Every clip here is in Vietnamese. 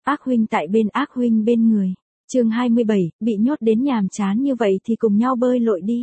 Ác huynh tại bên ác huynh bên người. Chương 27, bị nhốt đến nhàm chán như vậy thì cùng nhau bơi lội đi.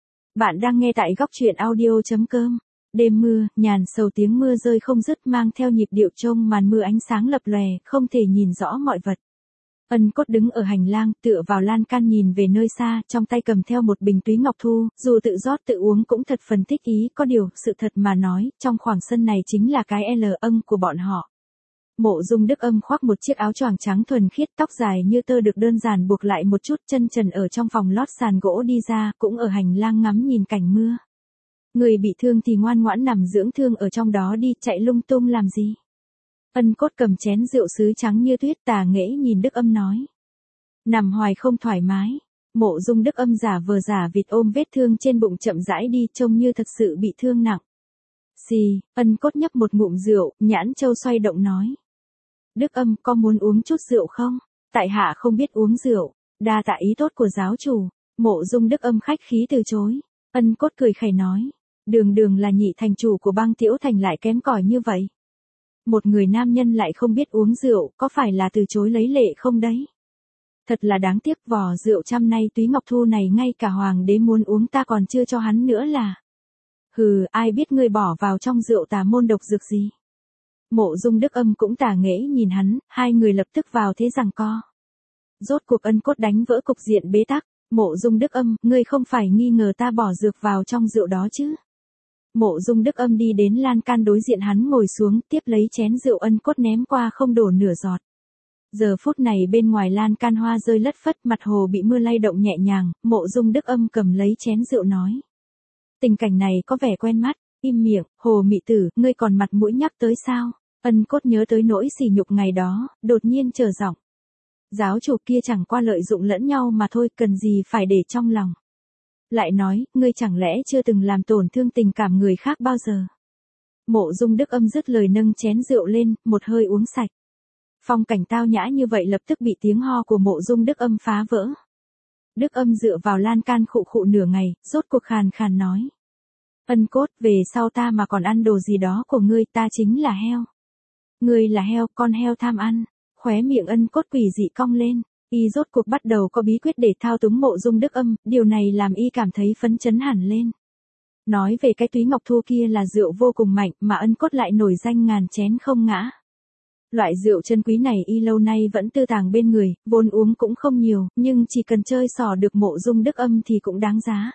Bạn đang nghe tại góc truyện audio.com. Đêm mưa, nhàn sầu tiếng mưa rơi không dứt mang theo nhịp điệu trông màn mưa ánh sáng lập lòe, không thể nhìn rõ mọi vật. Ân Cốt đứng ở hành lang, tựa vào lan can nhìn về nơi xa, trong tay cầm theo một bình túy ngọc thu, dù tự rót tự uống cũng thật phần thích ý, có điều, sự thật mà nói, trong khoảng sân này chính là cái âm của bọn họ. Mộ Dung Đức Âm khoác một chiếc áo choàng trắng thuần khiết, tóc dài như tơ được đơn giản buộc lại một chút, chân trần ở trong phòng lót sàn gỗ đi ra, cũng ở hành lang ngắm nhìn cảnh mưa. Người bị thương thì ngoan ngoãn nằm dưỡng thương ở trong đó đi, chạy lung tung làm gì? Ân Cốt cầm chén rượu sứ trắng như tuyết tà nghễ nhìn Đức Âm nói. Nằm hoài không thoải mái. Mộ Dung Đức Âm giả vờ giả vịt ôm vết thương trên bụng chậm rãi đi, trông như thật sự bị thương nặng. Xì, Ân Cốt nhấp một ngụm rượu, nhãn châu xoay động nói. Đức Âm, có muốn uống chút rượu không? Tại hạ không biết uống rượu. Đa tạ ý tốt của giáo chủ. Mộ Dung Đức Âm khách khí từ chối. Ân Cốt cười khẩy nói. Đường đường là nhị thành chủ của Băng Tiễu Thành lại kém cỏi như vậy. Một người nam nhân lại không biết uống rượu, có phải là từ chối lấy lệ không đấy? Thật là đáng tiếc, vò rượu trăm nay túy ngọc thu này ngay cả hoàng đế muốn uống ta còn chưa cho hắn nữa là. Hừ, ai biết ngươi bỏ vào trong rượu tà môn độc dược gì? Mộ Dung Đức Âm cũng tà nghễ nhìn hắn, hai người lập tức vào thế giằng co. Rốt cuộc Ân Cốt đánh vỡ cục diện bế tắc. Mộ Dung Đức Âm, ngươi không phải nghi ngờ ta bỏ dược vào trong rượu đó chứ? Mộ Dung Đức Âm đi đến lan can đối diện hắn ngồi xuống, tiếp lấy chén rượu Ân Cốt ném qua không đổ nửa giọt. Giờ phút này bên ngoài lan can hoa rơi lất phất, mặt hồ bị mưa lay động nhẹ nhàng, Mộ Dung Đức Âm cầm lấy chén rượu nói. Tình cảnh này có vẻ quen mắt, im miệng, Hồ Mị Tử, ngươi còn mặt mũi nhắc tới sao? Ân Cốt nhớ tới nỗi sỉ nhục ngày đó, đột nhiên trở giọng. Giáo chủ kia chẳng qua lợi dụng lẫn nhau mà thôi, cần gì phải để trong lòng. Lại nói, ngươi chẳng lẽ chưa từng làm tổn thương tình cảm người khác bao giờ? Mộ Dung Đức Âm dứt lời nâng chén rượu lên, một hơi uống sạch. Phong cảnh tao nhã như vậy lập tức bị tiếng ho của Mộ Dung Đức Âm phá vỡ. Đức Âm dựa vào lan can khụ khụ nửa ngày, rốt cuộc khàn khàn nói. Ân Cốt, về sau ta mà còn ăn đồ gì đó của ngươi, ta chính là heo. Ngươi là heo, con heo tham ăn. Khóe miệng Ân Cốt quỷ dị cong lên. Y rốt cuộc bắt đầu có bí quyết để thao túng Mộ Dung Đức Âm, điều này làm y cảm thấy phấn chấn hẳn lên. Nói về cái túy ngọc thu kia là rượu vô cùng mạnh mà Ân Cốt lại nổi danh ngàn chén không ngã. Loại rượu chân quý này y lâu nay vẫn tư tàng bên người, vốn uống cũng không nhiều, nhưng chỉ cần chơi xỏ được Mộ Dung Đức Âm thì cũng đáng giá.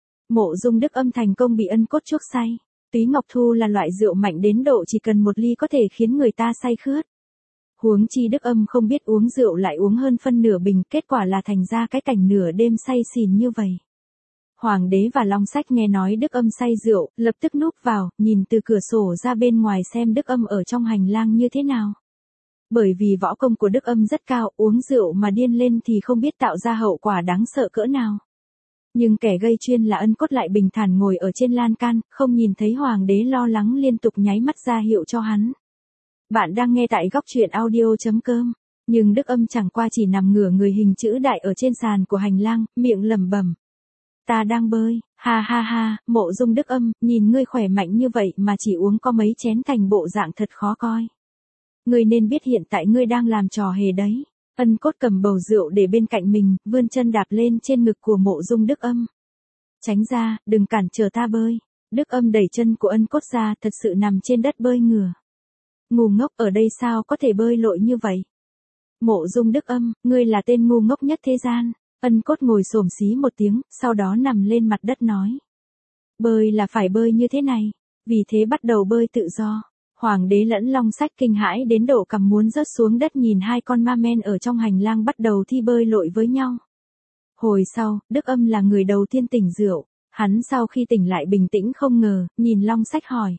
Mộ Dung Đức Âm thành công bị Ân Cốt chuốc say. Túy ngọc thu là loại rượu mạnh đến độ chỉ cần một ly có thể khiến người ta say khướt. Huống chi Đức Âm không biết uống rượu lại uống hơn phân nửa bình, kết quả là thành ra cái cảnh nửa đêm say xỉn như vậy. Hoàng đế và Long Sách nghe nói Đức Âm say rượu, lập tức núp vào, nhìn từ cửa sổ ra bên ngoài xem Đức Âm ở trong hành lang như thế nào. Bởi vì võ công của Đức Âm rất cao, uống rượu mà điên lên thì không biết tạo ra hậu quả đáng sợ cỡ nào. Nhưng kẻ gây chuyên là Ân Cốt lại bình thản ngồi ở trên lan can, không nhìn thấy hoàng đế lo lắng liên tục nháy mắt ra hiệu cho hắn. Bạn đang nghe tại góc truyện audio.com. Nhưng Đức Âm chẳng qua chỉ nằm ngửa người hình chữ đại ở trên sàn của hành lang, miệng lẩm bẩm. Ta đang bơi, ha ha ha, Mộ Dung Đức Âm, nhìn ngươi khỏe mạnh như vậy mà chỉ uống có mấy chén thành bộ dạng thật khó coi. Ngươi nên biết hiện tại ngươi đang làm trò hề đấy. Ân Cốt cầm bầu rượu để bên cạnh mình, vươn chân đạp lên trên ngực của Mộ Dung Đức Âm. Tránh ra, đừng cản trở ta bơi. Đức Âm đẩy chân của Ân Cốt ra, thật sự nằm trên đất bơi ngửa. Ngu ngốc, ở đây sao có thể bơi lội như vậy? Mộ Dung Đức Âm, ngươi là tên ngu ngốc nhất thế gian. Ân Cốt ngồi xổm xí một tiếng, sau đó nằm lên mặt đất nói. Bơi là phải bơi như thế này, vì thế bắt đầu bơi tự do. Hoàng đế lẫn Long Sách kinh hãi đến độ cằm muốn rớt xuống đất nhìn hai con ma men ở trong hành lang bắt đầu thi bơi lội với nhau. Hồi sau, Đức Âm là người đầu tiên tỉnh rượu, hắn sau khi tỉnh lại bình tĩnh không ngờ, nhìn Long Sách hỏi.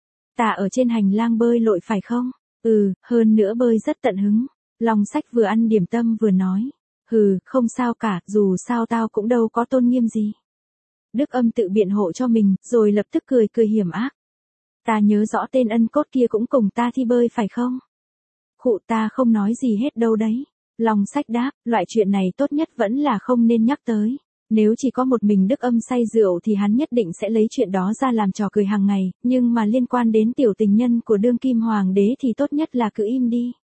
Ta ở trên hành lang bơi lội phải không? Ừ, hơn nữa bơi rất tận hứng. Long Sách vừa ăn điểm tâm vừa nói. Hừ, không sao cả, dù sao tao cũng đâu có tôn nghiêm gì. Đức Âm tự biện hộ cho mình, rồi lập tức cười cười hiểm ác. Ta nhớ rõ tên Ân Cốt kia cũng cùng ta thi bơi phải không? Khụ, ta không nói gì hết đâu đấy. Long Sách đáp, loại chuyện này tốt nhất vẫn là không nên nhắc tới. Nếu chỉ có một mình Đức Âm say rượu thì hắn nhất định sẽ lấy chuyện đó ra làm trò cười hàng ngày, nhưng mà liên quan đến tiểu tình nhân của đương kim hoàng đế thì tốt nhất là cứ im đi.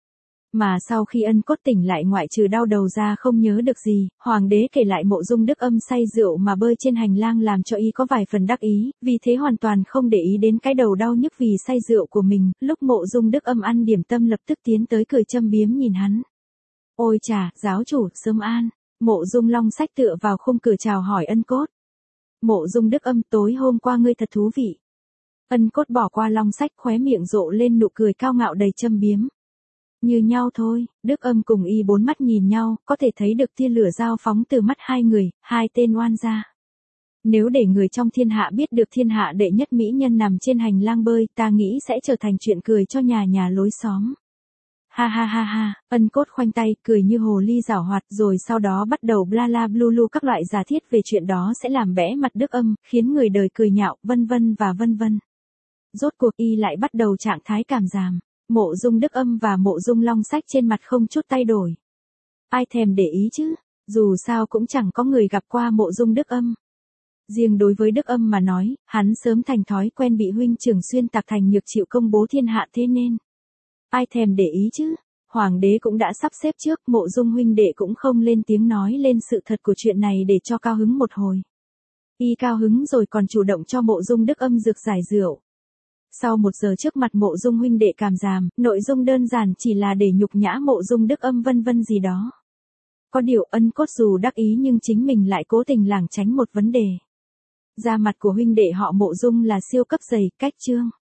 Mà sau khi Ân Cốt tỉnh lại ngoại trừ đau đầu ra không nhớ được gì, hoàng đế kể lại Mộ Dung Đức Âm say rượu mà bơi trên hành lang làm cho y có vài phần đắc ý, vì thế hoàn toàn không để ý đến cái đầu đau nhức vì say rượu của mình, lúc Mộ Dung Đức Âm ăn điểm tâm lập tức tiến tới cười châm biếm nhìn hắn. Ôi chà, giáo chủ, sớm an. Mộ Dung Long Sách tựa vào khung cửa chào hỏi Ân Cốt. Mộ Dung Đức Âm, tối hôm qua ngươi thật thú vị. Ân Cốt bỏ qua Long Sách, khóe miệng rộ lên nụ cười cao ngạo đầy châm biếm. Như nhau thôi, Đức Âm cùng y bốn mắt nhìn nhau, có thể thấy được tia lửa dao phóng từ mắt hai người, hai tên oan gia. Nếu để người trong thiên hạ biết được thiên hạ đệ nhất mỹ nhân nằm trên hành lang bơi, ta nghĩ sẽ trở thành chuyện cười cho nhà nhà lối xóm. Ha ha ha ha, Ân Cốt khoanh tay, cười như hồ ly giảo hoạt, rồi sau đó bắt đầu bla la blu lu các loại giả thiết về chuyện đó sẽ làm bẽ mặt Đức Âm, khiến người đời cười nhạo, vân vân và vân vân. Rốt cuộc y lại bắt đầu trạng thái cảm giảm. Mộ Dung Đức Âm và Mộ Dung Long Sách trên mặt không chút thay đổi. Ai thèm để ý chứ, dù sao cũng chẳng có người gặp qua Mộ Dung Đức Âm. Riêng đối với Đức Âm mà nói, hắn sớm thành thói quen bị huynh trưởng xuyên tạc thành nhược chịu công bố thiên hạ thế nên. Ai thèm để ý chứ, hoàng đế cũng đã sắp xếp trước, Mộ Dung huynh đệ cũng không lên tiếng nói lên sự thật của chuyện này để cho cao hứng một hồi. Y cao hứng rồi còn chủ động cho Mộ Dung Đức Âm rực giải rượu. Sau 1 giờ trước mặt Mộ Dung huynh đệ cảm giảm, nội dung đơn giản chỉ là để nhục nhã Mộ Dung Đức Âm vân vân gì đó. Có điều Ân Cốt dù đắc ý nhưng chính mình lại cố tình lảng tránh một vấn đề. Da mặt của huynh đệ họ Mộ Dung là siêu cấp dày, cách trương.